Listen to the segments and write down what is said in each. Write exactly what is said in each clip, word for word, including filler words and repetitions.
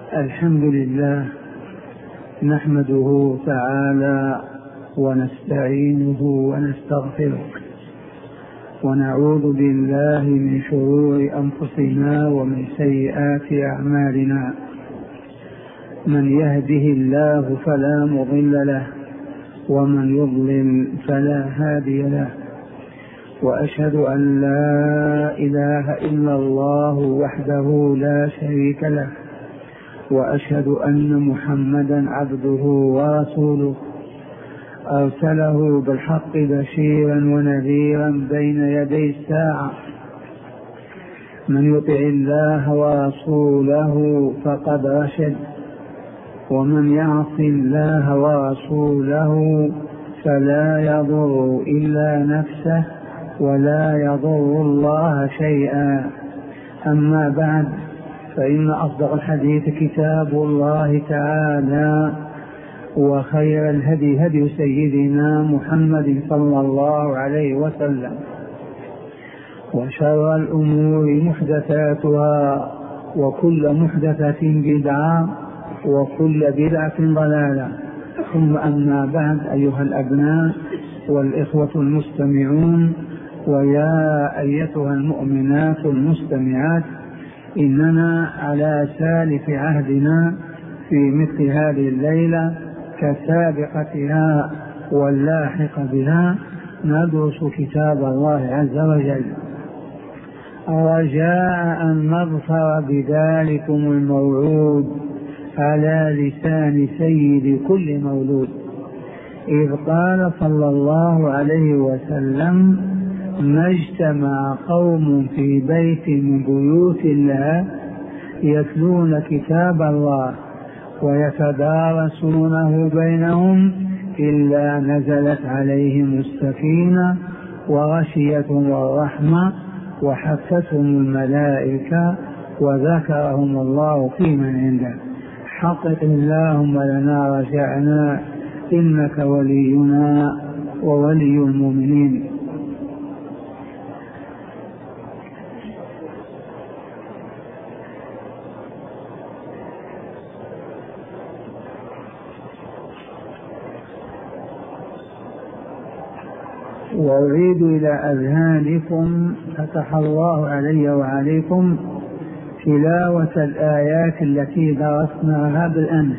الحمد لله نحمده تعالى ونستعينه ونستغفره ونعوذ بالله من شرور أنفسنا ومن سيئات أعمالنا. من يهده الله فلا مضل له ومن يضلل فلا هادي له، وأشهد أن لا إله إلا الله وحده لا شريك له، وأشهد أن محمدا عبده ورسوله أرسله بالحق بشيرا ونذيرا بين يدي الساعة. من يطع الله ورسوله فقد رشد، ومن يعص الله ورسوله فلا يضر إلا نفسه ولا يضر الله شيئا. أما بعد، فإن أصدق الحديث كتاب الله تعالى، وخير الهدي هدي سيدنا محمد صلى الله عليه وسلم، وشر الأمور محدثاتها، وكل محدثة بدعة، وكل بدعة ضلالة. ثم أما بعد، أيها الأبناء والإخوة المستمعون، ويا أيتها المؤمنات المستمعات، إننا على سالف عهدنا في مثل هذه الليلة كسابقتها واللاحق بها ندرس كتاب الله عز وجل، رجاء أن نظفر بذلكم الموعود على لسان سيد كل مولود، إذ قال صلى الله عليه وسلم: ما اجتمع قوم في بيت من بيوت الله يتلون كتاب الله ويتدارسونه بينهم إلا نزلت عليهم السكينة وغشيتهم الرحمة وحفتهم الملائكة وذكرهم الله في من عنده. حقق اللهم لنا رجعنا، إنك ولينا وولي المؤمنين. وأعيد إلى أذهانكم فتح الله علي وعليكم تلاوة الآيات التي درسناها بالأمس،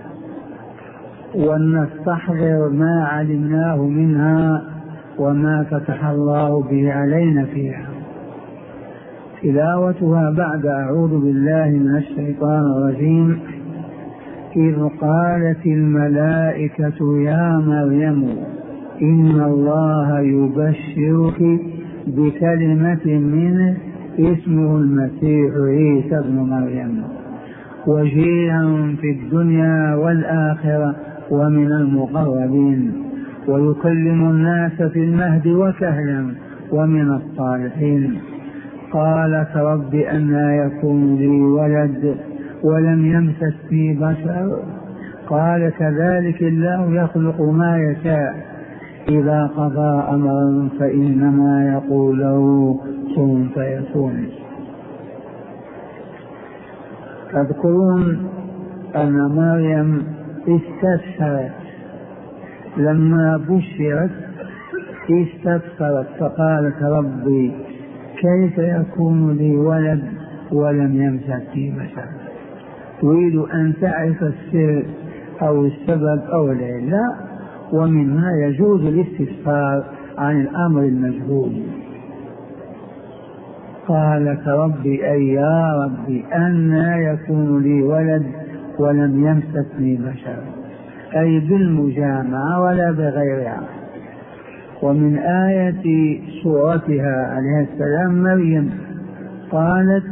ونستحضر ما علمناه منها وما فتح الله به علينا فيها. تلاوتها بعد أعوذ بالله من الشيطان الرجيم: إذ قالت الملائكة يا مريم إن الله يبشرك بكلمة منه اسمه المسيح عيسى ابن مريم وجيها في الدنيا والآخرة ومن المقربين ويكلم الناس في المهد وكهلا ومن الصالحين. قالت رب أنى يكون لي ولد ولم يمسسني بشر قال كذلك الله يخلق ما يشاء إذا قضى أمرا فإنما يقول له كن فيكون. تذكرون أن مريم استفسرت لما بشرت، استفسرت فقالت ربي كيف يكون لي ولد ولم يمسسني بشر. تريد أن تعرف السر أو السبب أو العلة، ومنها يجوز الاستفسار عن الأمر المجهول. قالت ربي أي يا ربي أنى يكون لي ولد ولم يمسسني بشر، أي بالمجامعة ولا بغيرها. ومن آية سورتها عليه السلام مريم قالت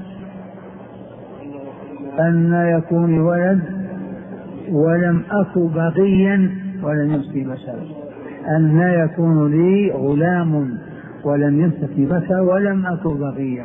أنى يكون لي ولد ولم أك بغيا ولم يمسسني بشر، أنى يكون لي غلام ولم يمسسني بشر ولم أك بغيا.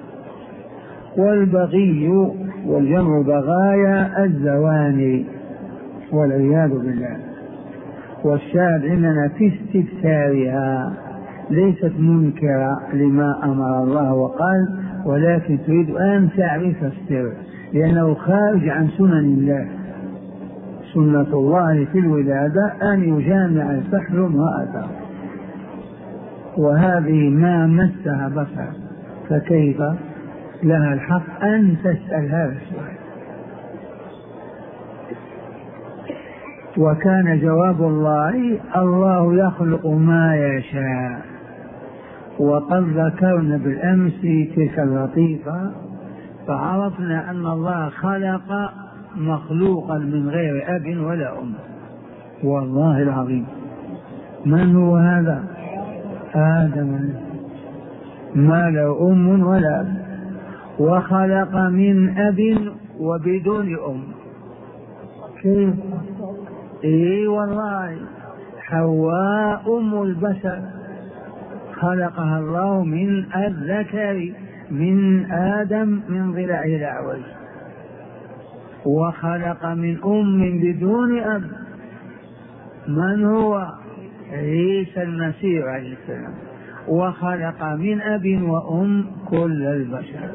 والبغي والجمع بغايا الزواني والعياذ بالله. والشاهد إننا في استفسارها ليست منكرة لما أمر الله وقال، ولكن تريد أن تعرف السر. لأنه خارج عن سنن الله. سنة الله في الولادة أن يجامع الفحل امرأته، وهذه ما مسها بصر، فكيف لها الحق أن تسأل هذا السؤال؟ وكان جواب الله: الله يخلق ما يشاء. وقد ذكرنا بالأمس تلك اللطيفة، فعرفنا أن الله خلق مخلوقا من غير أب ولا أم. والله العظيم، من هو هذا؟ آدم، ما له أم ولا أب، وخلق من أب وبدون أم. كيف؟ إيه والله، حواء أم البشر خلقها الله من الذكر من آدم من ضلعه الأعوج، وخلق من أم بدون أب. من هو؟ عيسى المسيح عليه السلام. وخلق من أب وأم كل البشر.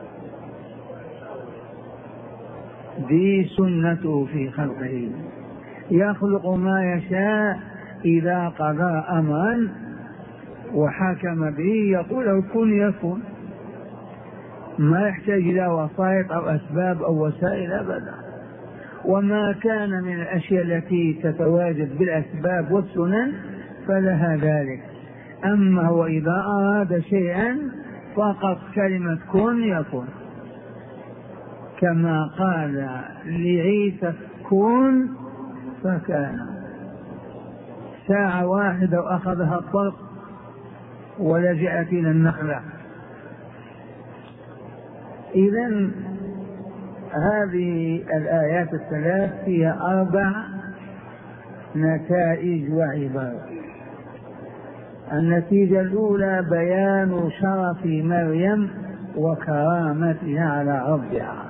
دي سنته في خلقه، يخلق ما يشاء، إذا قضى أمرا وحكم به يقول له كن يكون، ما يحتاج إلى وسائط أو أسباب أو وسائل أبدا. وما كان من الأشياء التي تتواجد بالأسباب والسنن فلها ذلك. أما هو إذا أراد شيئا فقط كلمة كن يكون، كما قال لعيسى كن فكان. ساعة واحدة وأخذها الطلق ولجأت إلى النخلة. إذن هذه الآيات الثلاث فيها أربع نتائج وعبر. النتيجة الأولى بيان شرف مريم وكرامتها على ربها.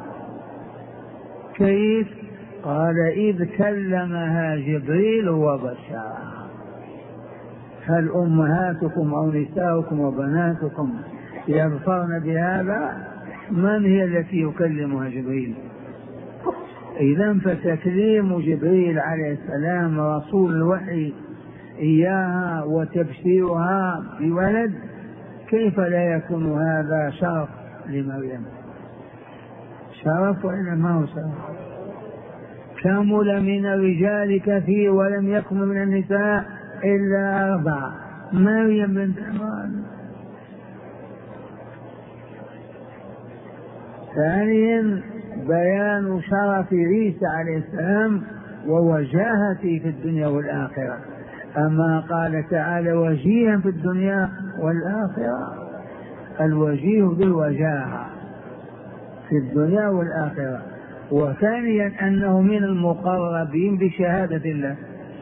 كيف؟ قال إذ كلمها جبريل وبشرها. هل أمهاتكم أو نساؤكم وبناتكم يظفرن بهذا؟ من هي التي يكلمها جبريل؟ إذن فتكليم جبريل عليه السلام رسول الوحي إياها وتبشيرها بولد، كيف لا يكون هذا شرف لمريم؟ شرف وإلا ما هو شرف؟ كمل من الرجال كثير ولم يكن من النساء إلا أربعة، مريم بنت عمران. ثانيا بيان شرف عيسى عليه السلام ووجاهته في الدنيا والآخرة. أما قال تعالى وجيها في الدنيا والآخرة، الوجيه بالوجاهة في الدنيا والآخرة. وثانيا أنه من المقربين بشهادة الله،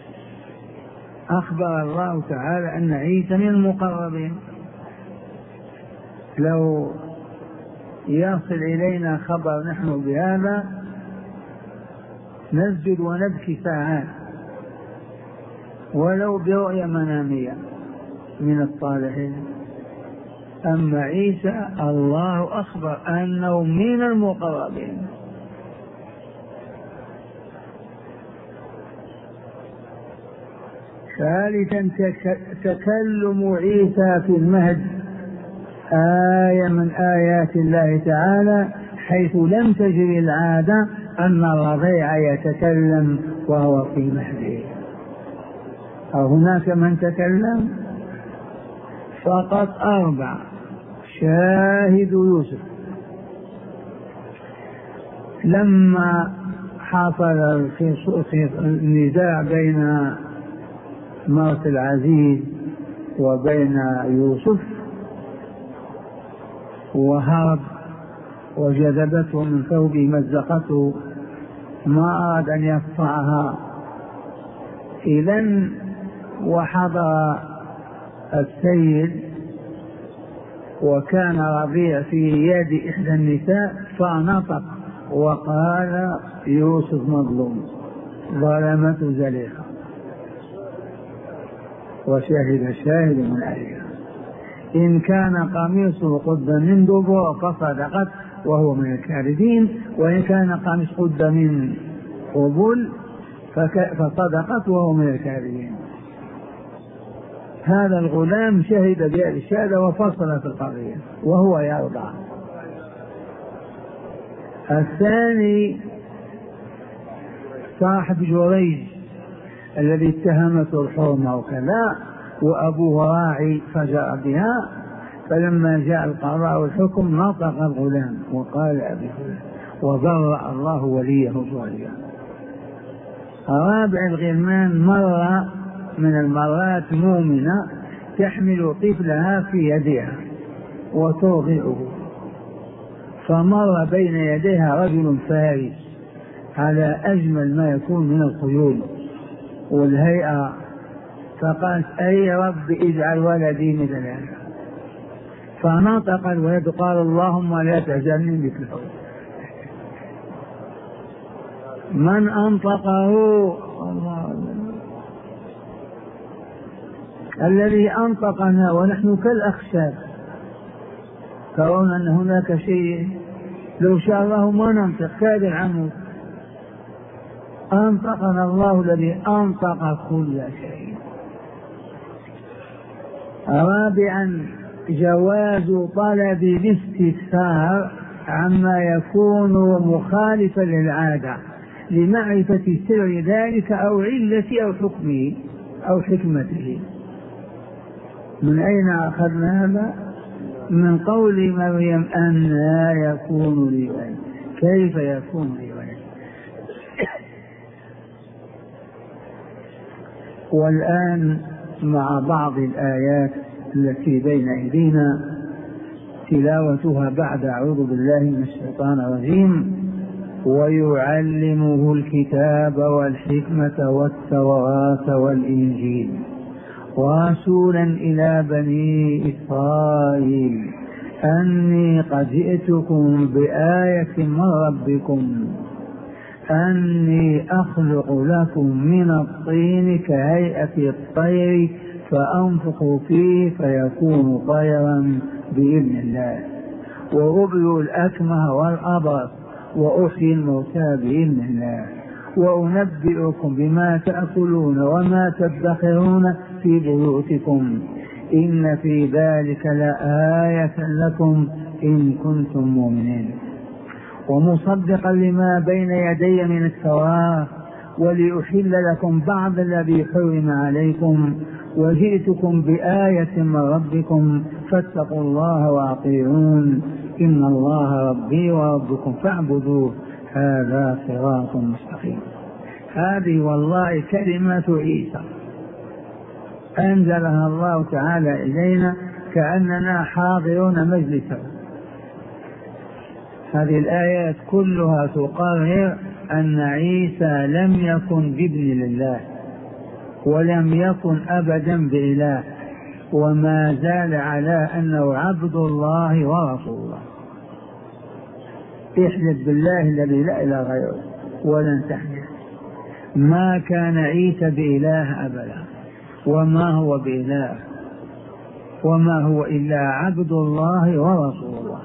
أخبر الله تعالى أن عيسى من المقربين. لو يصل إلينا خبر نحن بهذا نسجد ونبكي ساعات، ولو برؤيا منامية من الصالحين. أما عيسى الله أخبر أنه من المقربين. ثالثا تكلم عيسى في المهد، آية من آيات الله تعالى، حيث لم تجري العادة أن الرضيع يتكلم وهو في مهده. أو هناك من تكلم؟ فقط أربع. شاهد يوسف لما حصل في النزاع بين مرت العزيز وبين يوسف وهرب وجذبته من ثوبه مزقته، ما أراد أن يقطعها. إذن وحضر السيد وكان رضيع في يد إحدى النساء فنطق وقال يوسف مظلوم ظلمته زليخة، وشهد شاهد من أهلها إن كان قميصه قد من دبر فصدقت وهو من الكاذبين، وإن كان قميص قد من قبل فصدقت وهو من الكاذبين. هذا الغلام شهد بهذه الشهادة وفصل في القضية وهو يرضع. الثاني صاحب جريج الذي اتهمته الحرمة وكذا، وأبوه راعي فجاء بها، فلما جاء القضاء والحكم نطق الغلام وقال أبي فلان، وبرأ الله وليه الظالم. رابع الغلمان مرة من المرات مؤمنة تحمل طفلها في يدها وترضعه، فمر بين يديها رجل فارس على أجمل ما يكون من الخيول والهيئة، فقالت أي رب اجعل ولدي مثل هذا، فنطق الولد قال اللهم لا تعجلني مثله. من أنطقه؟ الله الذي أنطقنا ونحن كالأخشاب. ترون أن هناك شيء لو شاء الله ما ننطق كاد العمود، أنطقنا الله الذي أنطق كل شيء. رابعا جواز طلب الاستفسار عما يكون مخالفا للعادة لمعرفة سر ذلك أو علة أو حكمه أو حكمته. من أين أخذنا هذا؟ من قول مريم أن لا يكون لي ولد، كيف يكون لي ولد؟ والآن مع بعض الآيات التي بين أيدينا تلاوتها بعد أعوذ بالله من الشيطان الرجيم. ويعلمه الكتاب والحكمة والتوراة والإنجيل ورسولا إلى بني إسرائيل أني قد جئتكم بآية من ربكم أني أخلق لكم من الطين كهيئة الطير فأنفخ فيه فيكون طيرا بإذن الله وأبرئ الأكمه والأبرص وأحيي الموتى بإذن الله وأنبئكم بما تأكلون وما تدخرون في بيوتكم إن في ذلك لآية لكم إن كنتم مؤمنين ومصدقا لما بين يدي من التوراة ولأحل لكم بعض الذي حرم عليكم وجئتكم بآية من ربكم فاتقوا الله وأطيعون إن الله ربي وربكم فاعبدوه هذا صراط مستقيم. هذه والله كلمة عيسى أنزلها الله تعالى إلينا كأننا حاضرون مجلسه. هذه الآيات كلها تقرر أن عيسى لم يكن بابن لله ولم يكن أبدا بإله وما زال على أنه عبد الله ورسول الله. احلف بالله الذي لا إله غيره ولن تحلف ما كان عيسى بإله أبدا وما هو بإله وما هو إلا عبد الله ورسول الله.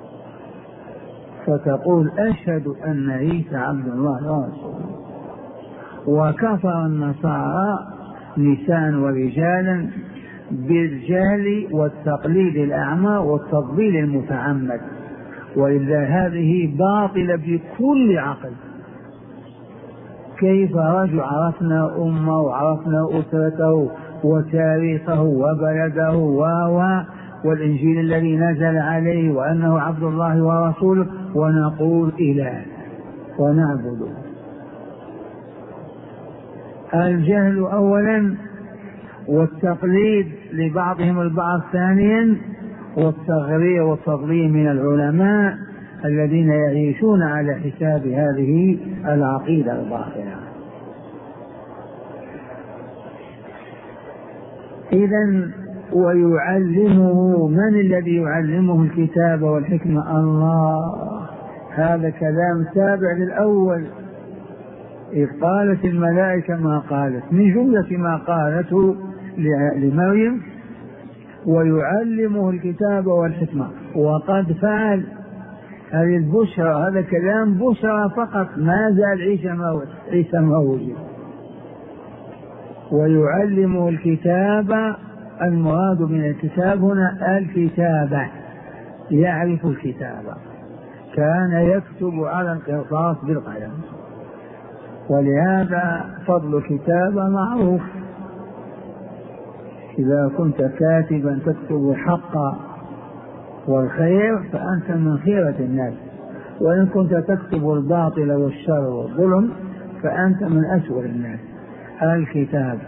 فتقول أشهد أن عيسى عبد الله ورسوله. وكفر النصارى نساء ورجالا بالجهل والتقليد الأعمى والتضليل المتعمد، وإلا هذه باطلة بكل عقل. كيف رجل عرفنا أمه وعرفنا أسرته وتاريخه وبلده و والإنجيل الذي نزل عليه وأنه عبد الله ورسوله ونقول إله ونعبده؟ الجهل أولا والتقليد لبعضهم البعض ثانيا والتغرير والتضليل من العلماء الذين يعيشون على حساب هذه العقيدة الباطلة. إذن ويعلمه، من الذي يعلمه الكتاب والحكمة؟ الله. هذا كلام تابع للأول. إذ قالت الملائكة ما قالت، من جملة ما قالته لمريم ويعلمه الكتاب والحكمة، وقد فعل هذه البشرى، هذا كلام بشرى فقط، ما زال عيسى موجود عيسى موجود. ويعلمه الكتاب، المراد من الكتاب هنا الكتابة، يعرف الكتابة، كان يكتب على القرطاس بالقلم، ولهذا فضل الكتابة معروف. إذا كنت كاتبا تكتب الحق والخير فأنت من خيرة الناس، وإن كنت تكتب الباطل والشر والظلم فأنت من أسوأ الناس. الكتاب.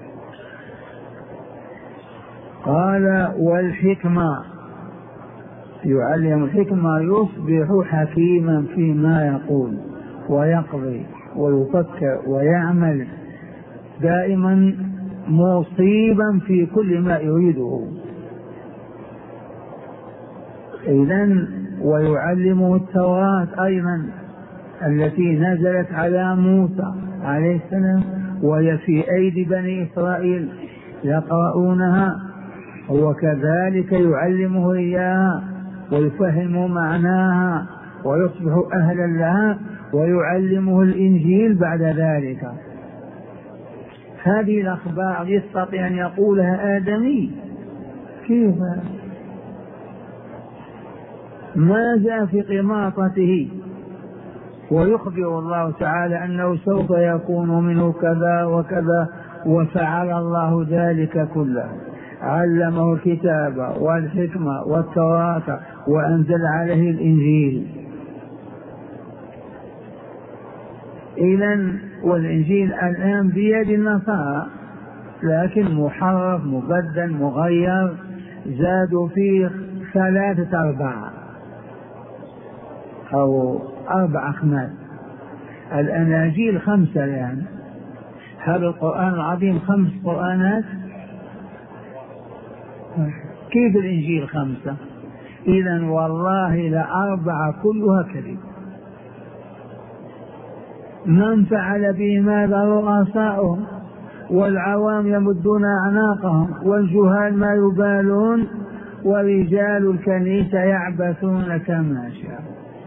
قال والحكمة، يعلم الحكمة، يصبح حكيما فيما يقول ويقضي ويفكر ويعمل، دائما مصيبا في كل ما يريده. إذن ويعلمه التوراة أيضا التي نزلت على موسى عليه السلام، وهي في أيدي بني إسرائيل يقرؤونها، وكذلك يعلمه إياها ويفهم معناها ويصبح أهلا لها، ويعلمه الإنجيل بعد ذلك. هذه الأخبار يستطيع أن يقولها آدمي؟ كيف؟ ماذا في قماطته؟ ويخبر الله تعالى أنه سوف يكون منه كذا وكذا، وفعل الله ذلك كله. علمه الكتاب والحكمة والتوراة وأنزل عليه الإنجيل. إذن والإنجيل الآن بيد النصارى، لكن محرف مبدل مغير، زادوا فيه ثلاثة أرباع أو أربع أخماس. الأناجيل خمسة الآن، هذا القرآن العظيم خمس قرآنات، كيف الإنجيل خمسة؟ إذن والله لأربعة كلها كذب. من فعل به ماذا؟ رؤساؤهم، والعوام يمدون أعناقهم، والجهال ما يبالون، ورجال الكنيسة يعبثون كما شاء.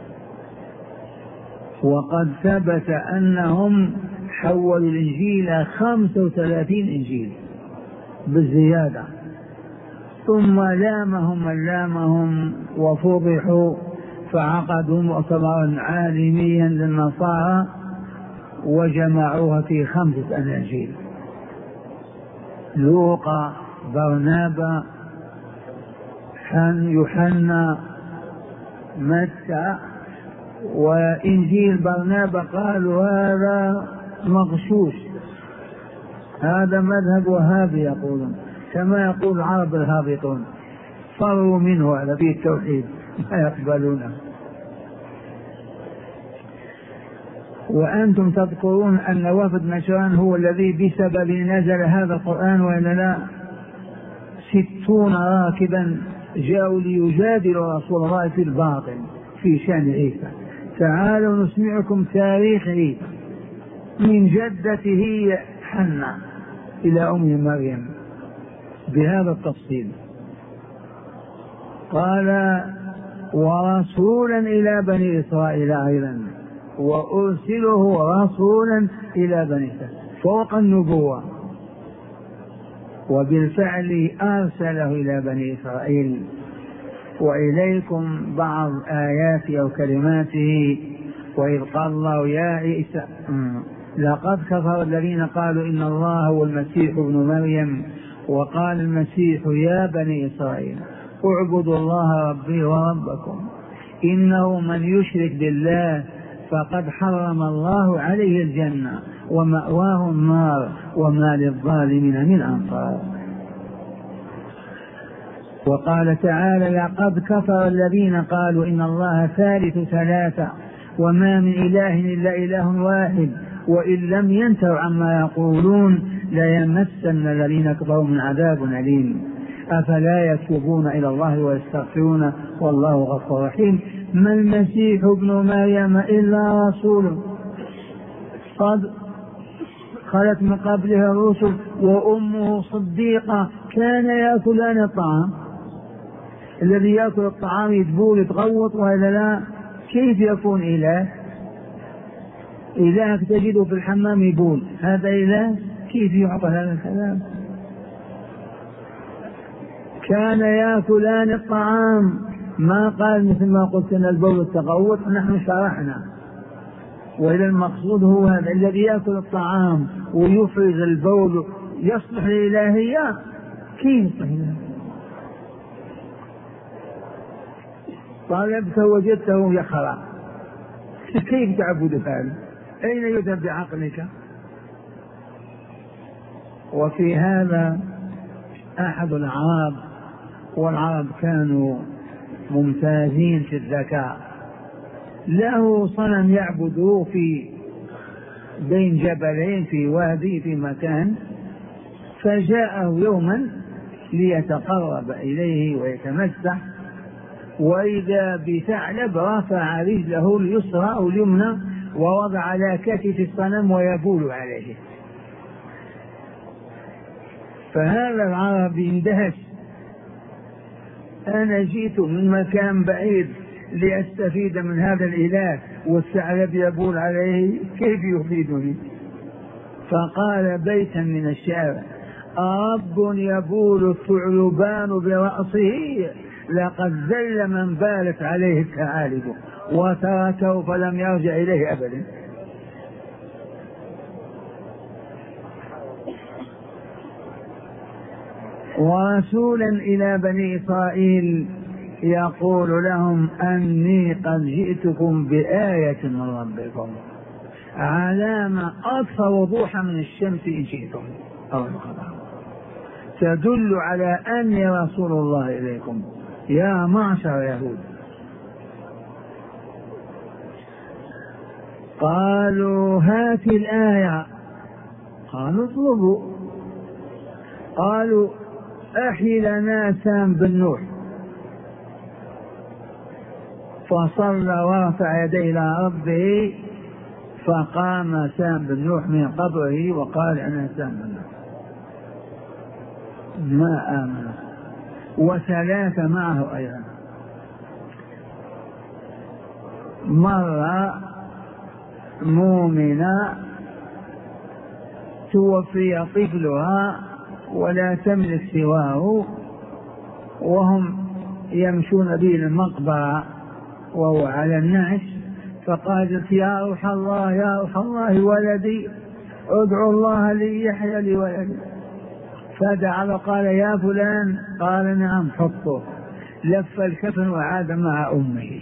وقد ثبت أنهم حولوا الإنجيل خمسة وثلاثين إنجيل بالزيادة، ثم لامهم من لامهم وفضحوا، فعقدوا مؤتمرا عالميا للنصارى وجمعوها في خمسة أناجيل: لوقا، برنابا، يوحنا، متى. وإنجيل برنابا قالوا هذا مغشوش، هذا مذهب وهابي يقولون، كما يقول العرب الهابطون، فروا منه على في التوحيد ما يقبلونه. وأنتم تذكرون أن وفد نجران هو الذي بسبب نزل هذا القرآن، وإلا لا؟ ستون راكبا جاءوا ليجادلوا رسول الله في الباطل في شأن عيسى. تعالوا نسمعكم تاريخ عيسى من جدته حنة إلى أم مريم بهذا التفصيل. قال ورسولا إلى بني إسرائيل أيضا، وأرسله رسولا إلى بني إسرائيل فوق النبوة، وبالفعل أرسله إلى بني إسرائيل. وإليكم بعض آياته أو كلماته: وإذ قال الله يا عيسى لقد كفر الذين قالوا إن الله هو المسيح ابن مريم، وقال المسيح يا بني إسرائيل اعبدوا الله ربي وربكم إنه من يشرك بالله فقد حرم الله عليه الجنة ومأواه النار وما للظالمين من أنصار. وقال تعالى لقد كفر الذين قالوا إن الله ثالث ثلاثة وما من إله إلا إله واحد وإن لم ينتهوا عما يقولون ليمسن الذين كفروا من عذاب أليم أفلا يتوبون إلى الله ويستغفرون والله غفور رحيم. ما المسيح ابن مريم إلا رسول قد خلت من قبلها الرسل وأمه صديقة كان يأكلان الطعام. الذي يأكل الطعام يتبول يتغوط وإلا لا؟ كيف يكون إله؟ إله تجده في الحمام يبول، هذا إله؟ كيف يعطى هذا الكلام؟ كان يأكلان الطعام، ما قال مثل ما قلت ان البول التغوط، نحن شرحنا، وإذا المقصود هو هذا الذي يأكل الطعام ويفرز البول يصلح للإلهية؟ كيف إله؟ طالبت وجدته يخرع، كيف تعبد هذا؟ أين يذهب بعقلك؟ وفي هذا أحد العرب، والعرب كانوا ممتازين في الذكاء، له صنم يعبده في بين جبلين في وادي في مكان، فجاءه يوما ليتقرب إليه ويتمسح، وإذا بثعلب رفع رجله اليسرى أو اليمنى ووضع على كتف الصنم ويبول عليه. فهذا العربي اندهش، أنا جئت من مكان بعيد لأستفيد من هذا الإله والثعلب يبول عليه، كيف يفيدني؟ فقال بيتا من الشعر: أرب يبول الثعلبان برأسه، لقد ذل من بالت عليه الثعالب، وتركه فلم يرجع إليه أبدا. ورسولا إلى بني إسرائيل يقول لهم أني قد جئتكم بآية من ربكم، علامة أكثر وضوحا من الشمس إن جئتم أو القمر، تدل على أني رسول الله إليكم يا معشر يهود. قالوا هات الآية، قالوا اطلبوا. قالوا أحي لنا سام بن نوح، فصلى ورفع يديه إلى ربه، فقام سام بن نوح من قبره وقال أنا سام بن نوح، ما آمن. وثلاثة معه أيضا. مرة مؤمنة توفي طفلها ولا تملك سواه، وهم يمشون به المقبرة وهو على النعش، فقالت يا روح الله يا روح الله ولدي، ادعو الله لي يحيى لي ولدي. فدعا وقال يا فلان، قال نعم حطه، لف الكفن وعاد مع أمه.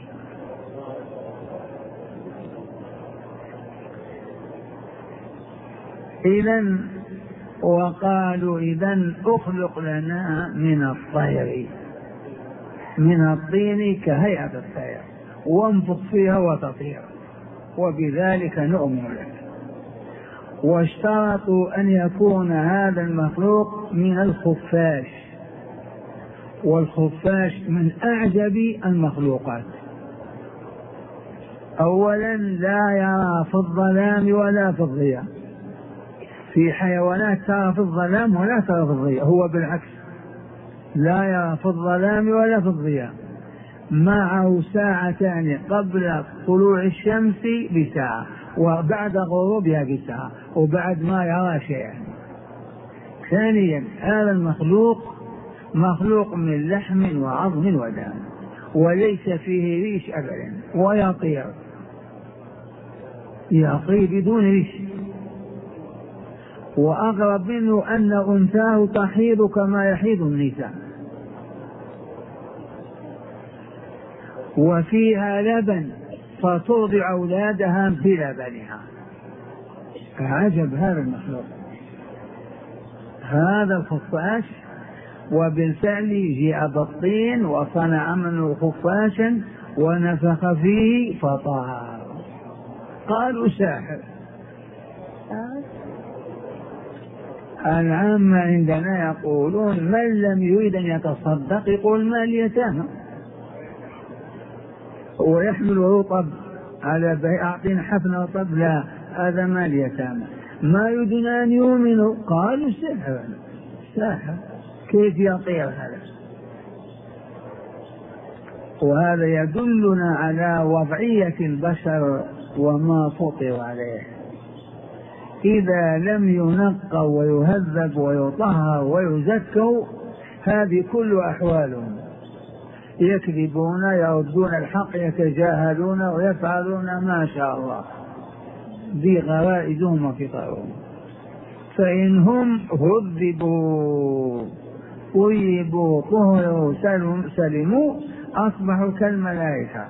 إذن وقالوا إذن أخلق لنا من الطير من الطين كهيئة الطير وانفخ فيها وتطير، وبذلك نؤمن لك. واشترطوا أن يكون هذا المخلوق من الخفاش، والخفاش من أعجب المخلوقات. أولا لا يرى في الظلام ولا في الضياء، في حيوانات ترى في الظلام ولا ترى في الضياء، هو بالعكس لا يرى في الظلام ولا في الضياء. معه ساعتان قبل طلوع الشمس بساعة، وبعد غروبها بساعة، وبعد ما يرى شيئا. ثانيا هذا المخلوق مخلوق من لحم وعظم ودم، وليس فيه ريش أبدا، ويطير يطير بدون ريش. وأغرب منه أن أنثاه تحيض كما يحيض النساء، وفيها لبن فترضع أولادها بلبنها. عجب هذا المخلوق، هذا الخفاش. وبالفعل جاء بالطين وصنع منه خفاشا ونفخ فيه فطار. قالوا ساحر. العامة عندنا يقولون من لم يريد أن يتصدق يقول مال اليتامى، ويحمل رطب على أعطينا حفنة رطب، لا هذا مال اليتامى. ما يريدون أن يؤمنوا قالوا سحر. ساحر كيف يطير هذا؟ وهذا يدلنا على وضعية البشر وما فطر عليه. إذا لم ينقوا ويهذبوا ويطهروا ويزكوا هذه كل أحوالهم، يكذبون، يردون الحق، يتجاهلون ويفعلون ما شاء الله، ذي غرائزهم وفطرهم. فإنهم هذبوا طيبوا طهروا سلموا أصبحوا كالملائكة.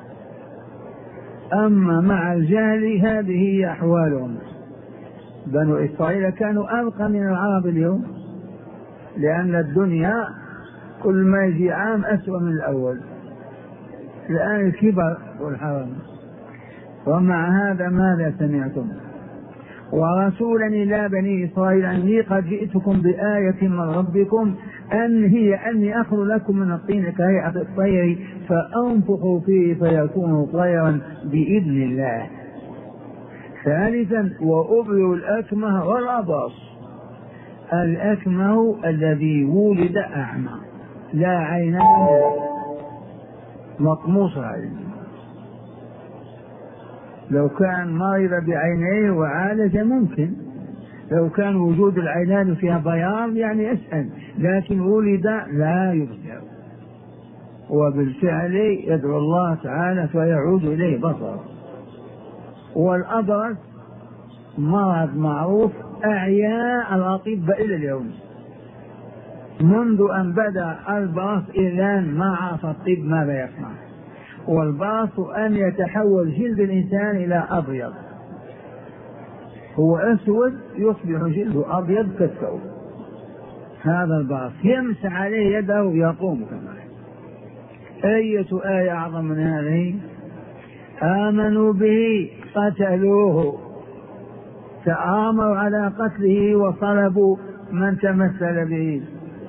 أما مع الجهل هذه هي أحوالهم. بنو إسرائيل كانوا أرقى من العرب اليوم، لأن الدنيا كل ما يجي عام أسوأ من الأول، الآن الكبر والحرم. ومع هذا ماذا سمعتم؟ ورسولا إلى بني إسرائيل أني قد جئتكم بآية من ربكم أن هي أني أخذ لكم من الطين كهيئة الطير فأنفخوا فيه فيكون طيرا بإذن الله. ثالثا وأبرئ الأكمه والأبرص. الأكمه الذي ولد أعمى لا عين مطموس عين، لو كان مريض بعينيه وعالج ممكن، لو كان وجود العينان فيها بياض يعني يسأل، لكن ولد لا يبصر، وبالفعل يدعو الله تعالى فيعود إليه بصر. والأبرص مرض معروف أعياء الأطباء إلى اليوم، منذ أن بدأ البرص إلى ما عرف الطب ماذا يصنع. والبرص أن يتحول جلد الإنسان إلى أبيض، هو أسود يصبح جلده أبيض كالثوب، هذا البرص. يمسح عليه يده يقوم كما. أية آية أعظم من هذه؟ آمنوا به قتلوه، تآمروا على قتله وطلبوا من تمثل به.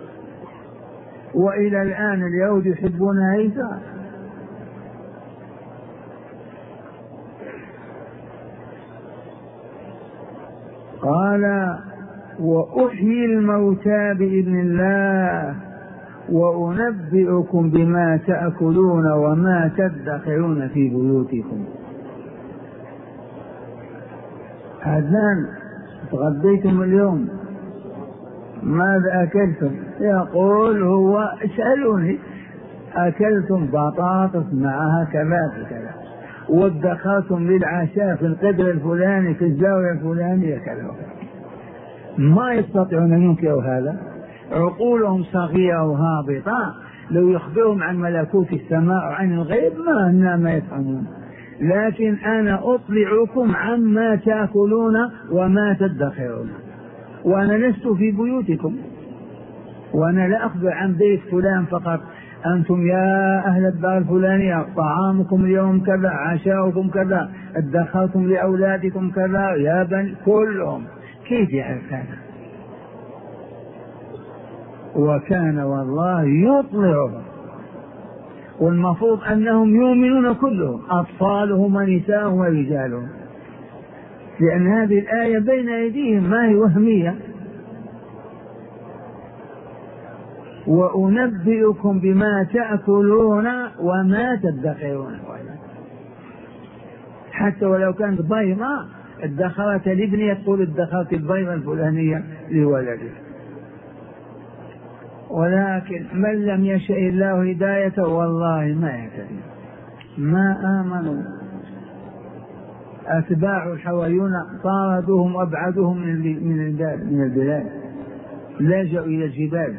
وإلى الآن اليهود يحبون عيسى. قال وأحيي الموتى بإذن الله وأنبئكم بما تأكلون وما تدخرون في بيوتكم. عدنان تغديتم اليوم ماذا أكلتم؟ يقول هو اسألوني. أكلتم بطاطس معها كذا كذا، وادخرتم للعشاء في القدر الفلاني في الزاوية الفلانية كذا. ما يستطيعون أن ينكروا هذا، عقولهم صغيرة وهابطة. لو يخبرهم عن ملكوت السماء وعن الغيب ما أنهم ما يفهمون. لكن أنا أطلعكم عما تأكلون وما تدخرون، وأنا لست في بيوتكم، وأنا لا أخبر عن بيت فلان فقط. أنتم يا أهل الدار الفلانية طعامكم اليوم كذا، عشاؤكم كذا، ادخرتم لأولادكم كذا، يا بني كلهم. كيف يعرف هذا؟ وكان والله يطلعهم، والمفروض أنهم يؤمنون كلهم، أطفالهم ونساءهم ورجالهم، لأن هذه الآية بين أيديهم ما هي وهمية. وأنبئكم بما تأكلون وما تدخرون. حتى ولو كانت بيضة ادخرت لابني تقول ادخرت البيضة الفلانية لولدي. ولكن من لم يشاء الله هدايته والله ما يهتدي، ما آمنوا. أتباع الحواريون طاردوهم وأبعدوهم من البلاد، لجأوا إلى الجبال.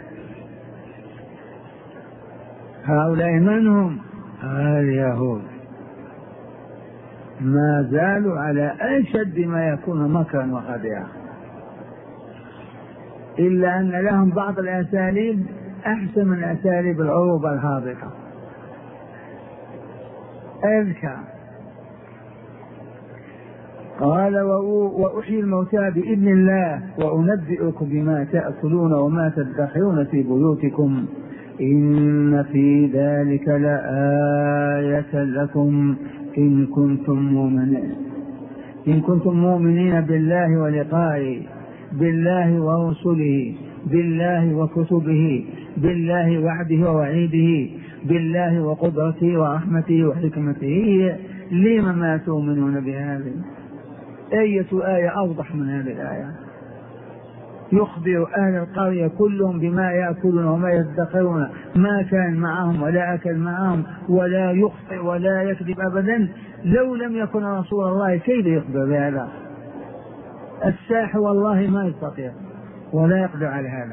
هؤلاء من هم؟ اليهود، ما زالوا على أشد ما يكون مكرا وخديعا، إلا أن لهم بعض الأساليب أحسن من أساليب العروبة الهابطة. أذكى. قال وأحيي الموتى بإذن الله وأنبئكم بما تأكلون وما تدخرون في بيوتكم إن في ذلك لآية لكم إن كنتم مؤمنين. إن كنتم مؤمنين بالله ولقائه، بالله ورسله، بالله وكتبه، بالله وعده ووعيده، بالله وقدرته ورحمته وحكمته لم ما تؤمنون بهذه؟ أية آية أوضح من هذه الآية؟ يخبر أهل القرية كلهم بما يأكلون وما يدخرون، ما كان معهم ولا أكل معهم ولا يخطئ ولا يكذب أبدا. لو لم يكن رسول الله كيف يخبر بهذا؟ الساحر والله ما يستطيع ولا يقدر على هذا،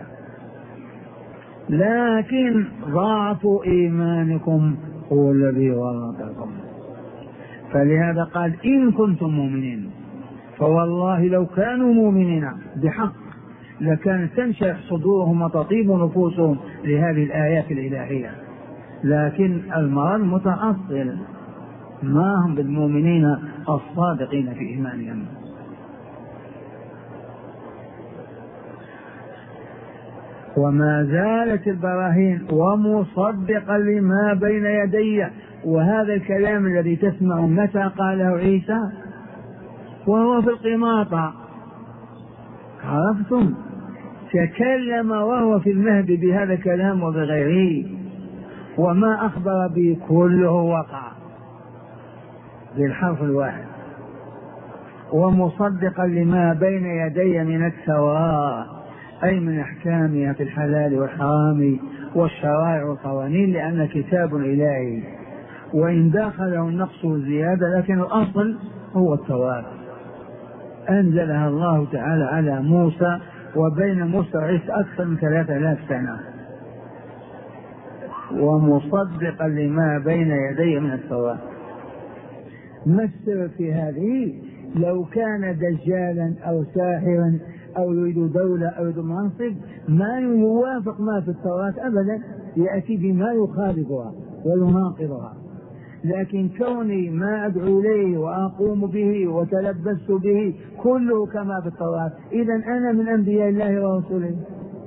لكن ضعف إيمانكم هو الذي ورطكم. فلهذا قال إن كنتم مؤمنين، فوالله لو كانوا مؤمنين بحق لكان تنشرح صدورهم وتطيب نفوسهم لهذه الآيات الإلهية، لكن المرض متأصل، ما هم بالمؤمنين الصادقين في إيمانهم. وما زالت البراهين ومصدقا لما بين يدي. وهذا الكلام الذي تسمع متى قاله عيسى؟ وهو في القماطة، عرفتم؟ تكلم وهو في المهد بهذا الكلام وبغيره، وما أخبر به كله وقع بالحرف الواحد. ومصدقا لما بين يدي من التوراة، أي من أحكامها في الحلال والحرام والشرائع والقوانين، لأن كتاب إلهي وإن داخله النقص والزيادة لكن الأصل هو التوراة، أنزلها الله تعالى على موسى، وبين موسى وعيسى أكثر من ثلاثة آلاف سنة. ومصدقا لما بين يدي من التوراة. ما السر في هذه؟ لو كان دجالا أو ساحرا أو يريد دولة أو يريد منصب ما يوافق ما في التوراة أبدا، يأتي بما يخالفها ويناقضها. لكن كوني ما أدعو إليه وأقوم به وتلبست به كله كما في التوراة، إذن أنا من أنبياء الله ورسوله.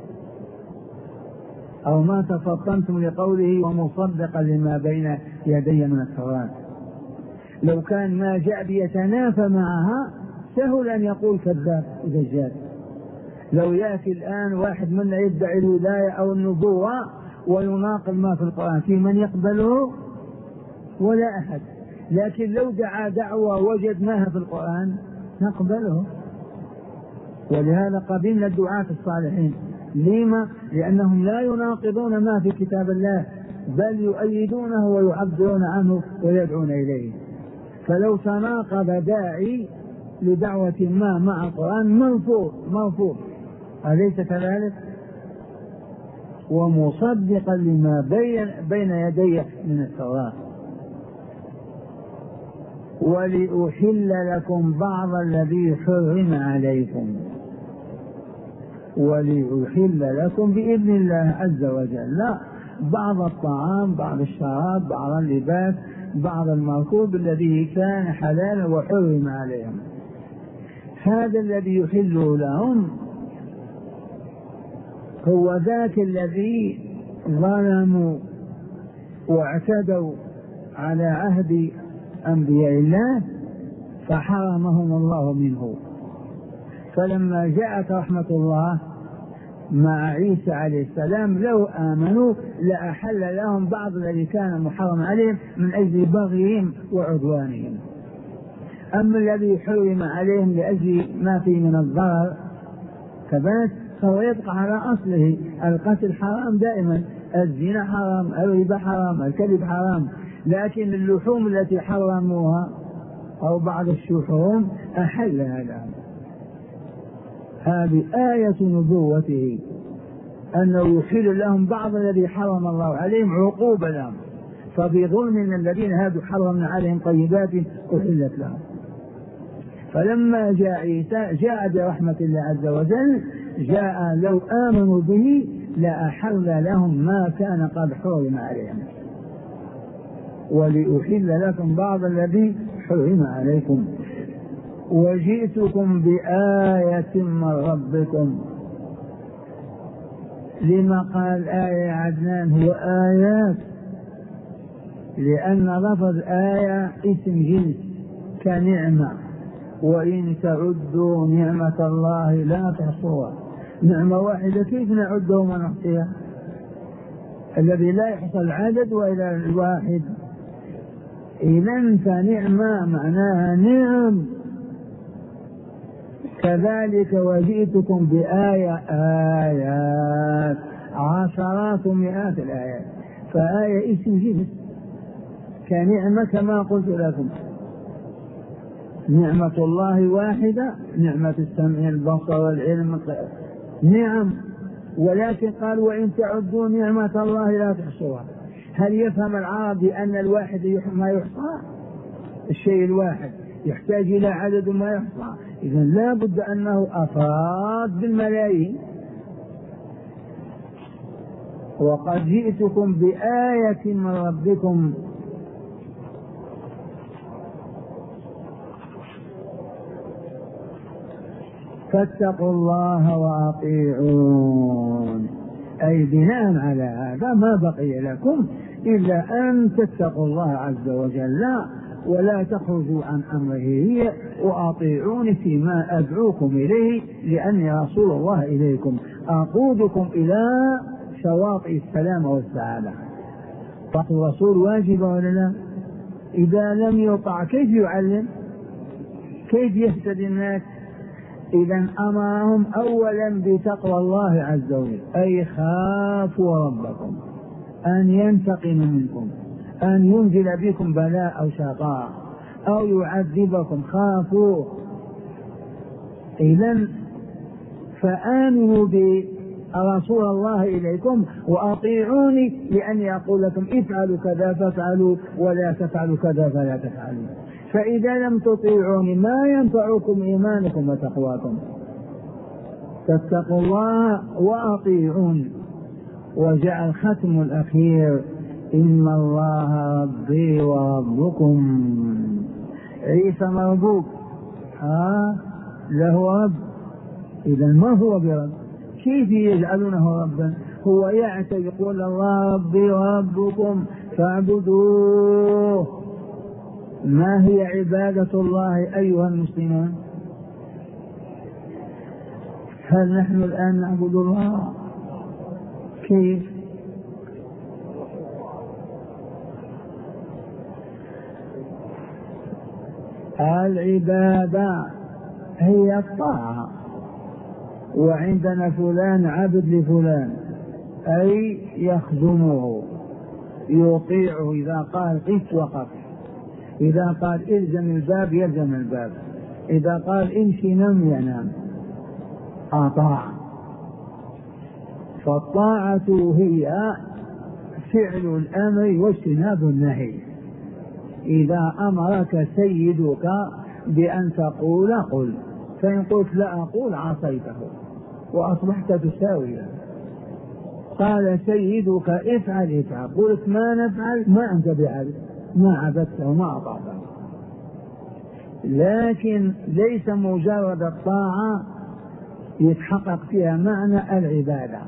أو ما تفطنتم لقوله ومصدقا لما بين يدي من التوراة. لو كان ما جاء بيتنافى معها سهل أن يقول كذاب ودجال. لو يأتي الآن واحد منا يدعي الولاية أو النبوة ويناقض ما في القرآن، في من يقبله؟ ولا أحد. لكن لو دعا دعوة وجدناها في القرآن نقبله. ولهذا قبلنا الدعاة الصالحين. لما؟ لأنهم لا يناقضون ما في كتاب الله، بل يؤيدونه ويعبرون عنه ويدعون إليه. فلو تناقض داعي لدعوة ما مع القرآن مرفوض مرفوض، أليس كذلك؟ ومصدقا لما بين, بين يدي من التوراة. ولأحل لكم بعض الذي حرم عليكم. ولأحل لكم بإذن الله عز وجل، لا بعض الطعام، بعض الشراب، بعض اللباس، بعض المركوب الذي كان حلالا وحرم عليهم. هذا الذي يحل لهم هو ذاك الذي ظلموا واعتدوا على عهد أنبياء الله فحرمهم الله منه. فلما جاءت رحمة الله مع عيسى عليه السلام لو آمنوا لأحل لهم بعض الذي كان محرم عليهم من أجل بغيهم وعدوانهم. أما الذي حرم عليهم لأجل ما فيه من الضرر كذلك فهو يبقى على أصله. القتل حرام دائما، الزنا حرام، الربا حرام، الكذب حرام، لكن اللحوم التي حرموها أو بعض الشحوم أحلها لهم. هذه آية نبوته أنه يحل لهم بعض الذي حرم الله عليهم عقوبة لهم. فبظلم من الذين هادوا حرمنا عليهم طيبات أحلت لهم. فلما جاء عيسى جاء برحمة الله عز وجل، جاء لو آمنوا به لأحل لهم ما كان قد حرم عليهم. ولأحل لكم بعض الذي حرم عليكم وجئتكم بآية من ربكم. لما قال آية يا عدنان؟ هو آيات، لأن لفظ آية اسم جنس كنعمة، وإن تعدوا نعمة الله لا تحصوها. نعمة واحدة كيف نعدها ونحصيها؟ الذي لا يحصل العدد وإلى الواحد. إذن فنعمة معناها نعم. كذلك وجئتكم بآية، آيات عشرات مئات الآيات، فآية اسم جنس كنعمة كما قلت لكم. نعمة الله واحدة، نعمة السمع البصر والعلم نعم، ولكن قال وإن تعدوا نعمة الله لا تحصوها. هل يفهم العرب أن الواحد ما يحصى؟ الشيء الواحد يحتاج إلى عدد ما يحصى، إذن لا بد أنه أفراد بالملايين. وقد جئتكم بآية من ربكم فاتقوا الله وأطيعون، أي بناء على هذا ما بقي لكم إلا أن تتقوا الله عز وجل ولا تخرجوا عن أمره، وأطيعوني فيما أدعوكم إليه لأني رسول الله إليكم أقودكم إلى شواطئ السلامة والسعادة. طاعة الرسول واجبة ولا لا؟ إذا لم يطع كيف يعلم؟ كيف يهتدي الناس؟ إذن أمرهم أولا بتقوى الله عز وجل، أي خافوا ربكم أن ينتقم منكم، أن ينزل بكم بلاء أو شقاء أو يعذبكم، خافوا. إذن فآمنوا برسول الله إليكم وأطيعوني لأني أقول لكم افعلوا كذا فافعلوا ولا تفعلوا كذا فلا تفعلوا. فإذا لم تطيعوني ما ينفعكم إيمانكم وتقواكم. فاتقوا الله وأطيعوني. وجاء الختم الأخير إن الله ربي وربكم. عيسى مربوب ها له رب، إذا ما هو برب؟ كيف يجعلونه ربا؟ هو يعتقد يقول الله ربي وربكم فاعبدوه. ما هي عبادة الله أيها المسلمون؟ هل نحن الآن نعبد الله؟ كيف؟ العبادة هي الطاعة، وعندنا فلان عبد لفلان أي يخدمه يطيعه، إذا قال قف وقف، إذا قال إلزم الباب يلزم الباب، إذا قال امشي نم ينام، أطاع. فالطاعة هي فعل الأمر واجتناب النهي. إذا أمرك سيدك بأن تقول قل، فإن قلت لا أقول عصيته وأصبحت تساوي. قال سيدك افعل افعل، قلت ما نفعل ما أنت بعبد، ما عبدته وما أطعته. لكن ليس مجرد الطاعة يتحقق فيها معنى العبادة.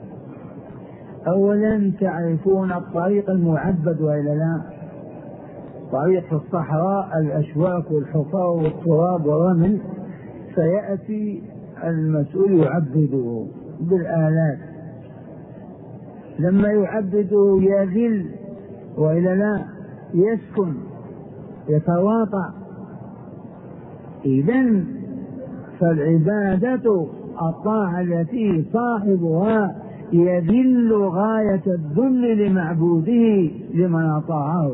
أولا تعرفون الطريق المعبد وإلا لا؟ طريق في الصحراء الأشواك والحفار والتراب والرمل، فيأتي المسؤول يعبده بالآلات، لما يعبده يذل وإلا لا؟ يسكن يتواطأ. إذن فالعبادة الطاعة التي صاحبها يذل غاية الذل لمعبوده لمن أطاعه،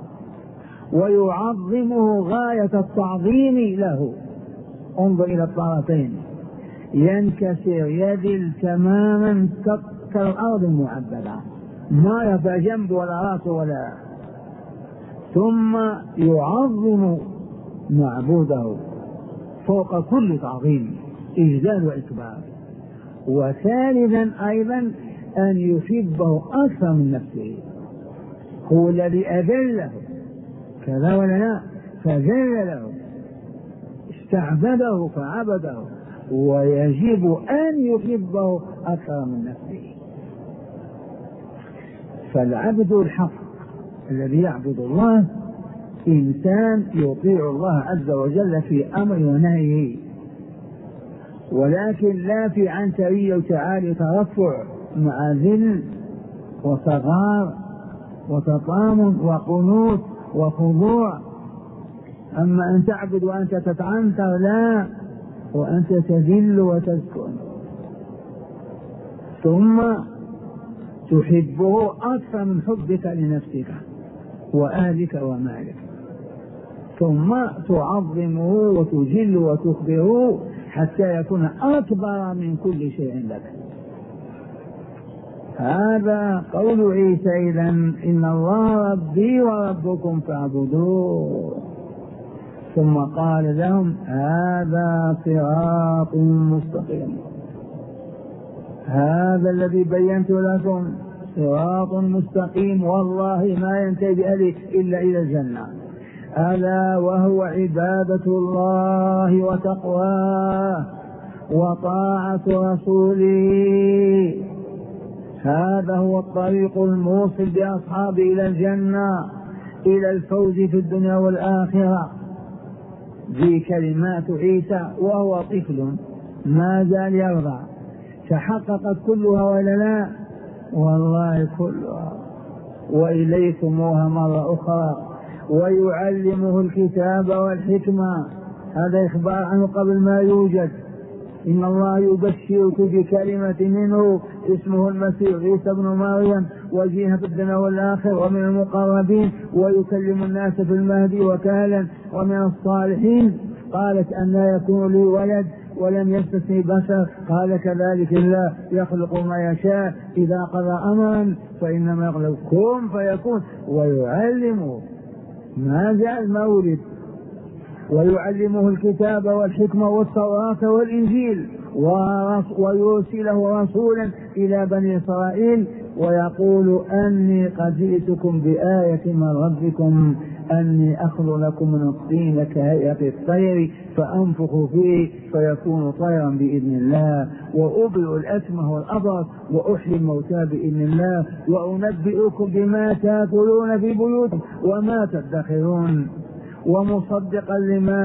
ويعظمه غاية التعظيم له. انظر إلى الطرفين، ينكسر يذل تماما كالأرض المعبدة، ما يرفع جنب ولا رأس ولا، ثم يعظم معبوده فوق كل تعظيم إجلال وإكبار. وثالثا أيضا أن يحبه أكثر من نفسه، هو الذي أذله كذا ولا لا؟ فذل له استعبده فعبده، ويجب أن يحبه أكثر من نفسه. فالعبد الحق الذي يعبد الله إنسان يطيع الله عز وجل في أمر ونهيه، ولكن لا في عنترية وتعالي ترفع مع ذل وصغار وتطامن وقنوت وخضوع. أما أن تعبد وأنت تتعنتر لا، وأنت تذل وتسكن، ثم تحبه أكثر من حبك لنفسك وأهلك ومالك، ثم تعظمه وتجل وتخبره حتى يكون أكبر من كل شيء لك. هذا قول عيسى إذن إن الله ربي وربكم فاعبدوه. ثم قال لهم هذا صراط مستقيم، هذا الذي بينت لكم صراط مستقيم، والله ما ينتهي بأهله إلا إلى الجنة، ألا وهو عبادة الله وتقواه وطاعة رسوله. هذا هو الطريق الموصل بأصحابه إلى الجنة، إلى الفوز في الدنيا والآخرة. ذي كلمات عيسى وهو طفل ما زال يرضع، تحققت كلها ولا لا؟ والله كلها. وإليكموها مرة أخرى ويعلمه الكتاب والحكمة، هذا إخبار عنه قبل ما يوجد. إن الله يبشرك بكلمة منه اسمه المسيح عيسى بن مريم وجيها في الدنيا والآخرة ومن المقربين ويكلم الناس في المهدي وكهلا ومن الصالحين. قالت أن لا يكون لي ولد ولم يمسسني بشر، قال كذلك الله يخلق ما يشاء إذا قضى أمرا فإنما يقول كن فيكون. ويعلمه ما جاء المولد، ويعلمه الكتاب والحكمة والتوراة والإنجيل، ويرسله رسولا إلى بني إسرائيل ويقول أني قد جئتكم بآية من ربكم أني أخذ لكم من الطين كهيئة الطير فأنفخ فيه فيكون طيرا بإذن الله، وأبرئ الأكمه والأبرص وأحيي الموتى بإذن الله، وأنبئكم بما تأكلون في بيوتكم وما تدخرون، ومصدقا لما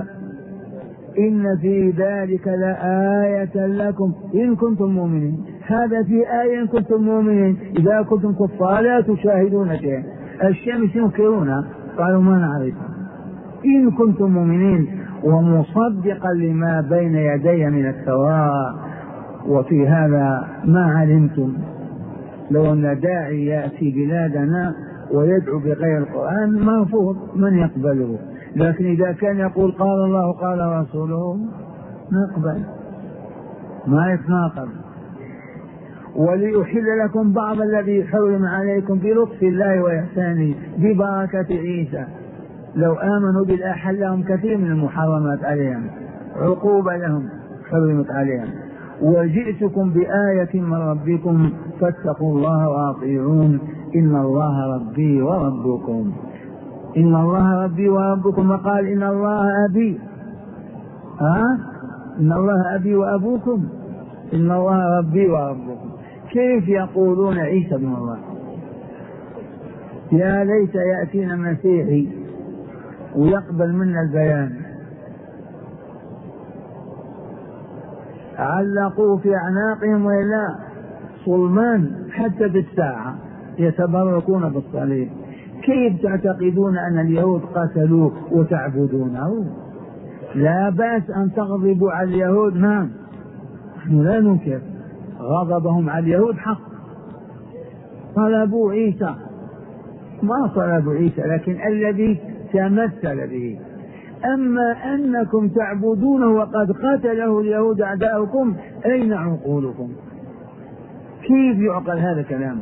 إن في ذلك لآية لكم إن كنتم مؤمنين. هذا في آية إن كنتم مؤمنين، إذا كنتم كفار لا تشاهدون شيئا. الشمس ينكرونها قالوا ما نعرفها. إن كنتم مؤمنين ومصدقا لما بين يدي من التوراة. وفي هذا ما علمتم لو أن داعي يأتي بلادنا ويدعو بغير القرآن مرفوض، من يقبله؟ لكن إذا كان يقول قال الله قال رسوله نقبل، ما يتناقض. وليحل لكم بعض الذي حرم عليكم بلطف الله وإحسانه ببركة عيسى. لو آمنوا بالله حل لهم كثير من المحرمات عليهم، عقوبة لهم حرمت عليهم. وجئتكم بآية من ربكم فاتقوا الله وأطيعون إن الله ربي وربكم. إن الله ربي وربكم، وقال إن الله أبي. ها؟ إن الله أبي وأبوكم، إن الله ربي وربكم. كيف يقولون عيسى بن الله؟ يا ليت يأتينا مسيحي ويقبل منا البيان. علقوا في أعناقهم وإلا صلمان حتى بالساعة يتبركون بالصليب. كيف تعتقدون أن اليهود قتلوه وتعبدونه؟ لا بأس أن تغضبوا على اليهود، نعم، نحن لا ننكر غضبهم على اليهود حق. طلبوا عيسى، ما طلبوا عيسى لكن الذي تمثل به. أما أنكم تعبدونه وقد قتله اليهود أعداؤكم، أين عقولكم؟ كيف يعقل هذا الكلام؟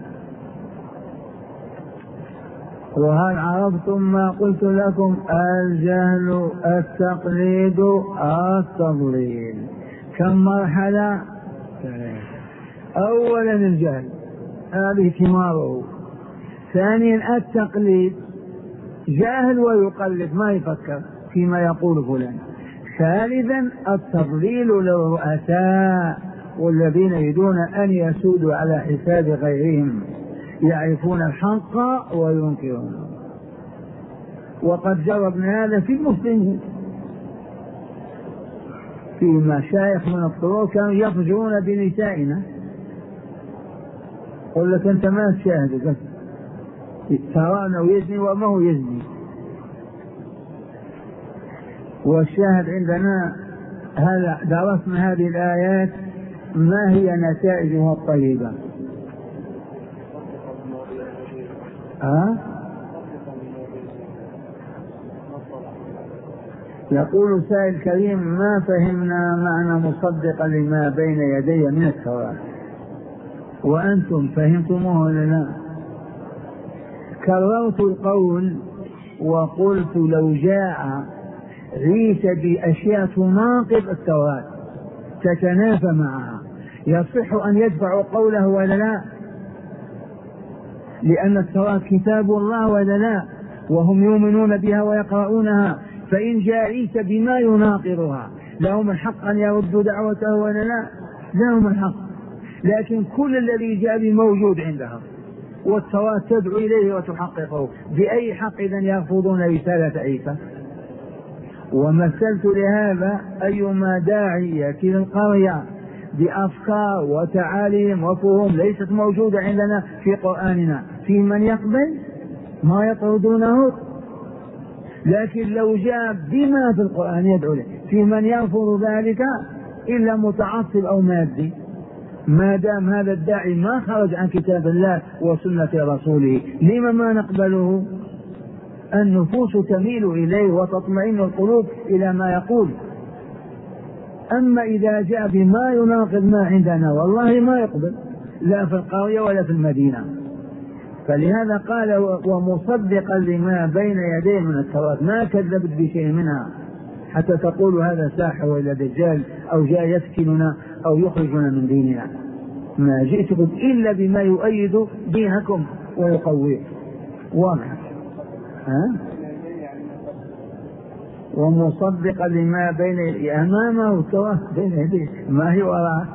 وهل عرفتم ما قلت لكم؟ الجهل التقليد التضليل. كم مرحلة؟ أولا الجهل، هذه ثماره. ثانيا التقليد، جاهل ويقلد ما يفكر فيما يقول فلان. ثالثا التضليل للرؤساء والذين يريدون أن يسودوا على حساب غيرهم، يعرفون الحق وينكرونه. وقد جربنا هذا في المسلمين، في مشايخ من الطرق كانوا يفجرون بنسائنا قل لك أنت ما تشاهد ترى أنه يزني وما هو يزني. والشاهد عندنا هذا درسنا هذه الآيات ما هي نتائجها الطيبة. أه؟ يقول سائل كريم ما فهمنا معنى مصدقا لما بين يدي من التوراة، وأنتم فهمتموه ولا لا؟ كررت القول وقلت لو جاء عيسى بأشياء تناقض التوراة تتنافى معها يصح أن يدفعوا قوله ولا لا؟ لأن التوراة كتاب الله ولا لا؟ وهم يؤمنون بها ويقرؤونها، فإن جاء عيسى بما يناقضها لهم الحق أن يردوا دعوته ولا لا؟ لهم الحق، لكن كل الذي جاء به موجود عندهم والتوراة تدعو إليه وتحققه، بأي حق إذن يرفضون رسالة عيسى؟ ومثلت لهذا أيما داعي يأتي للقرية بأفكار وتعاليم وفهوم ليست موجودة عندنا في قرآننا، في من يقبل ما يطردونه، لكن لو جاء بما في القرآن يدعو له في من يرفض ذلك إلا متعصب أو مادي. ما دام هذا الداعي ما خرج عن كتاب الله وسنة رسوله لما ما نقبله؟ النفوس تميل إليه وتطمئن القلوب إلى ما يقول. أما إذا جاء بما يناقض ما عندنا والله ما يقبل لا في القرية ولا في المدينة. فلهذا قال ومصدقا لما بين يديه من التوراة، ما كذبت بشيء منها حتى تقول هذا ساحر ولا دجال أو جاء يفتننا أو يخرجنا من ديننا. ما جئتكم إلا بما يؤيد دينكم ويقويه. واضح؟ ها؟ ومصدقا لما بين أمامه التوراة بين يديه، ما هي وراءه.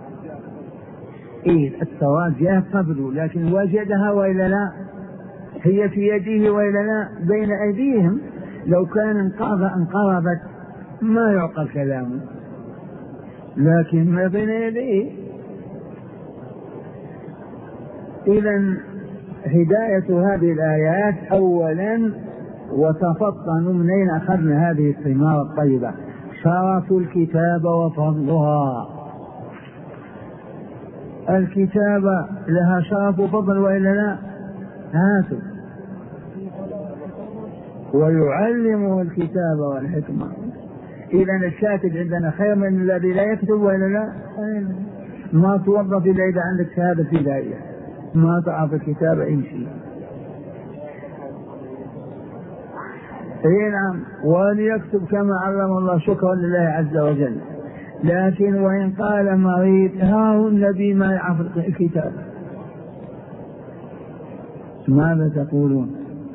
إيه التوراة جاء قبله لكن وجدها وإلا لا؟ هي في يديه وإلا لا؟ بين أيديهم. لو كان انقربت ما يعقل كلامه، لكن ما بين يديه. إذن هداية هذه الآيات أولا وتفطنوا من أين أخذنا هذه الثمار الطيبة؟ شرف الكتاب وفضلها. الكتابة لها شرف وفضل وإلا لا؟ هاتوا. ويعلمه الكتاب والحكمة. إذن الكاتب عندنا خير من الذي لا يكتب وإلا لا؟ ما توظف إلا إذا عندك شهادة ابتدائية، ما تعرف الكتاب امشي. اي نعم، وليكتب كما علم الله شكرا لله عز وجل. لكن وإن قال مريض ها هو الذي ما يعرف الكتاب ماذا تقولون؟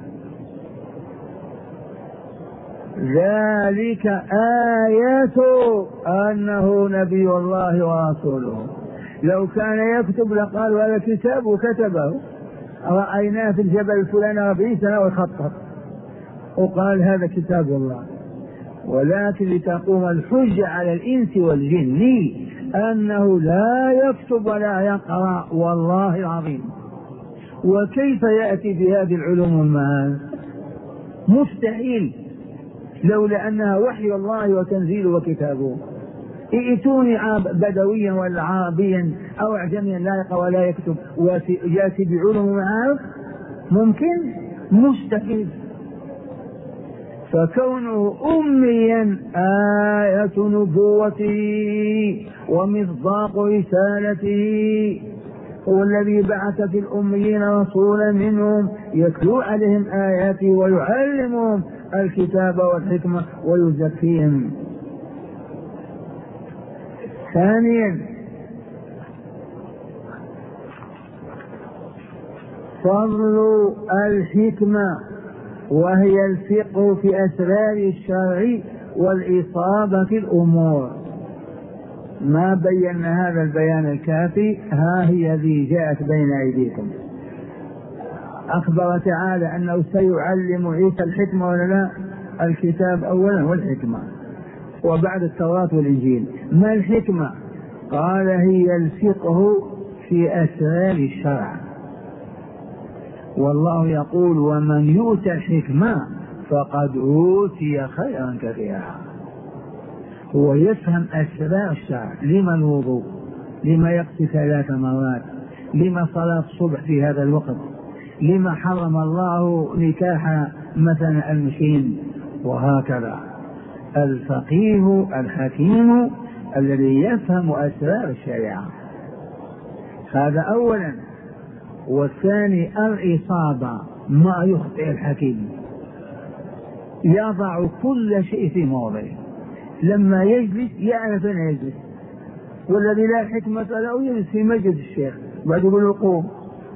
ذلك آية أنه نبي الله ورسوله. لو كان يكتب لقال هذا كتاب وكتبه، رأيناه في الجبل الفلاني أربعين سنة وخطط وقال هذا كتاب الله. ولكن لتقوم الحجة على الإنس والجن أنه لا يكتب ولا يقرأ والله العظيم. وكيف يأتي بهذه العلوم والمعارف؟ مستحيل، لولا أنها وحي الله وتنزيله وكتابه. ائتوني بدويا ولا عربيا أو أعجميا لا يقرأ ولا يكتب ويأتي بعلوم ومعارف، ممكن؟ مستحيل. فكونه أميا آية نبوته ومصداق رسالته. هو الذي بعث في الأميين رسولا منهم يتلو عليهم آياته ويعلمهم الكتاب والحكمة ويزكيهم. ثانيا فضل الحكمة، وهي الفقه في أسرار الشرع والإصابة في الأمور. ما بينا هذا البيان الكافي، ها هي ذي جاءت بين أيديكم. أخبر تعالى أنه سيعلم عيسى الحكمة ولا لا؟ الكتاب أولا والحكمة، وبعد التوراة والإنجيل. ما الحكمة؟ قال هي الفقه في أسرار الشرع. والله يقول ومن يؤت الحكمة فقد أوتي خيرا كثيرا. هو يفهم أسرار الشرع. لما الوضوء؟ لما يقضي ثلاث مرات؟ لما صلاة الصبح في هذا الوقت؟ لما حرم الله نكاح مثلا المشين؟ وهكذا الفقيه الحكيم الذي يفهم أسرار الشريعة. هذا أولا. والثاني الإصابة، ما يخطئ الحكيم، يضع كل شيء في موضعه. لما يجلس يعرف أين يجلس، والذي لا حكمة له يجلس في مجلس الشيخ بعد يقول له قوم.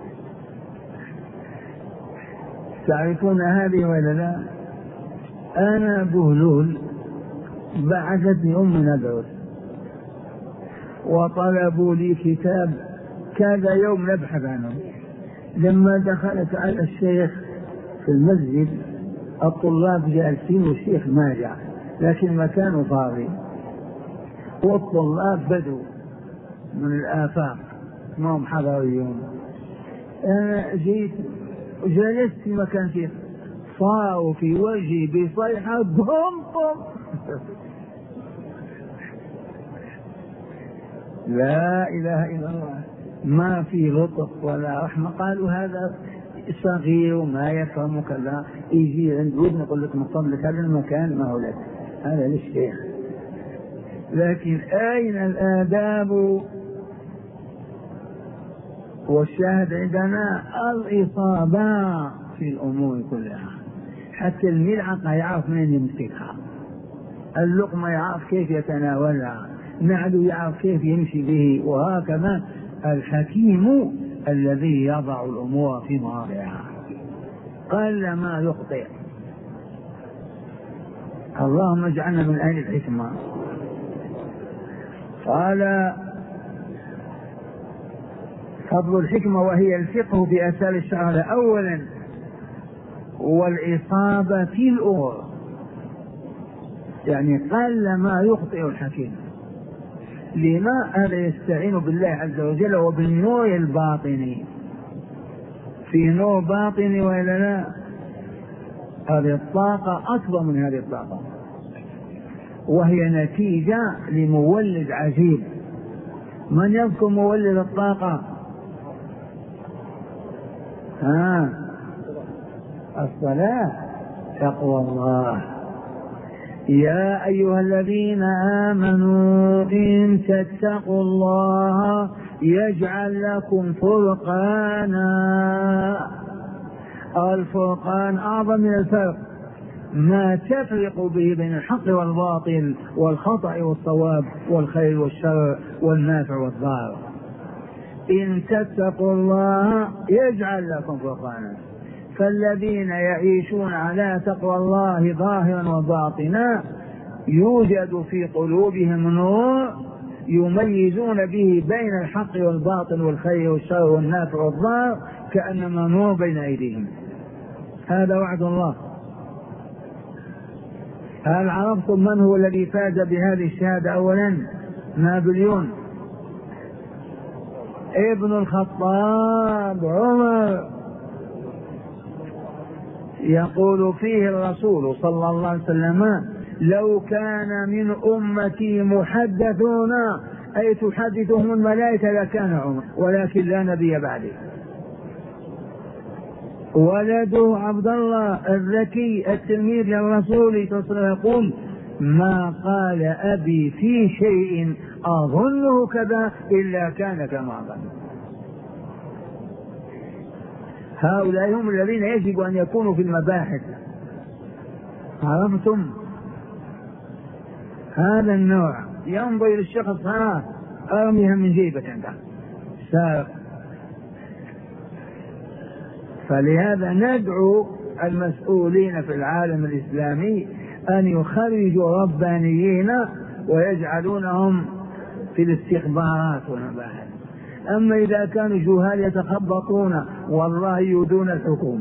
تعرفون هذه ولا لا؟ أنا بهلول بعثتني أمي ندرس وطلبوا لي كتاب كذا يوم نبحث عنه. لما دخلت على الشيخ في المسجد الطلاب جالسين والشيخ ما جاء، لكن مكانه فاضي والطلاب بدوا من الآفاق ما هم حضاريون. أنا جيت وجلست في مكان شيخ، صاروا في وجهي بصيحة بوم بوم. لا إله إلا الله، ما في لطف ولا رحمة. قالوا هذا صغير وما يفهم كذا، يجي عند ودن يقول لك من فضلك هذا المكان ما هو لك، هذا للشيخ. لكن أين الآداب؟ والشاهد عندنا الإصابة في الأمور كلها. حتى الملعقة يعرف من يمسكها، اللقمة يعرف كيف يتناولها، نعله يعرف كيف يمشي به. وهكذا الحكيم الذي يضع الأمور في مواضعها. قل ما يخطئ. اللهم اجعلنا من أهل الحكمة. قال فضل الحكمة وهي الفقه في أسرار الشرع أولا، والإصابة في الأمور، يعني قل ما يخطئ الحكيم. لما؟ هذا يستعين بالله عز وجل وبالنور الباطني. في نور باطني وإلا لا؟ هذه الطاقة أكبر من هذه الطاقة، وهي نتيجة لمولد عجيب. من يذكر مولد الطاقة؟ ها؟ الصلاة، تقوى الله. يا أيها الذين آمنوا إن تتقوا الله يجعل لكم فرقانا. الفرقان أعظم من الفرق، ما تفرق به بين الحق والباطل والخطأ والصواب والخير والشر والنافع والضار. إن تتقوا الله يجعل لكم فرقانا. فالذين يعيشون على تقوى الله ظاهرا وباطنا يوجد في قلوبهم نور يميزون به بين الحق والباطل والخير والشر والنافع والضار، كأنما نور بين أيديهم. هذا وعد الله. هل عرفتم من هو الذي فاز بهذه الشهادة؟ أولا نابليون ابن الخطاب عمر. يقول فيه الرسول صلى الله عليه وسلم لو كان من أمتي محدثون أي تحدثهم الملائكة لكان عمر، ولكن لا نبي بعده. ولده عبد الله الذكي التلميذ للرسول صلى الله عليه وسلم يقول ما قال أبي في شيء أظنه كذا إلا كان كما ظن. هؤلاء هم الذين يجب أن يكونوا في المباحث. عرفتم؟ هذا النوع ينظر إلى الشخص ها أرميها من جيبك عندها سارق. فلهذا ندعو المسؤولين في العالم الإسلامي أن يخرجوا ربانيين ويجعلونهم في الاستخبارات والمباحث. أما إذا كانوا جهال يتخبطون والله يؤذون الحكومة.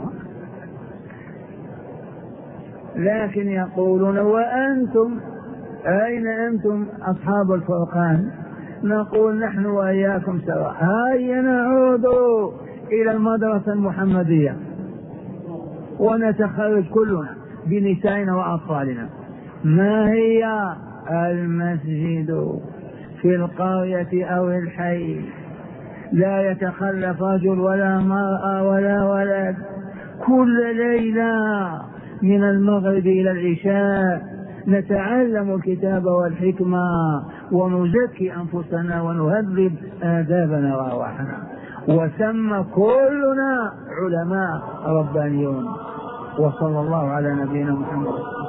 لكن يقولون وأنتم أين أنتم أصحاب الفرقان؟ نقول نحن وإياكم سواء. هيا نعود إلى المدرسة المحمدية ونتخرج كلنا بنسائنا وأطفالنا. ما هي؟ المسجد في القرية أو الحي، لا يتخلف رجل ولا مرأة ولا ولد، كل ليلة من المغرب إلى العشاء نتعلم الكتاب والحكمة ونزكي أنفسنا ونهذب آدابنا وأرواحنا، وثم كلنا علماء ربانيون. وصلى الله على نبينا محمد.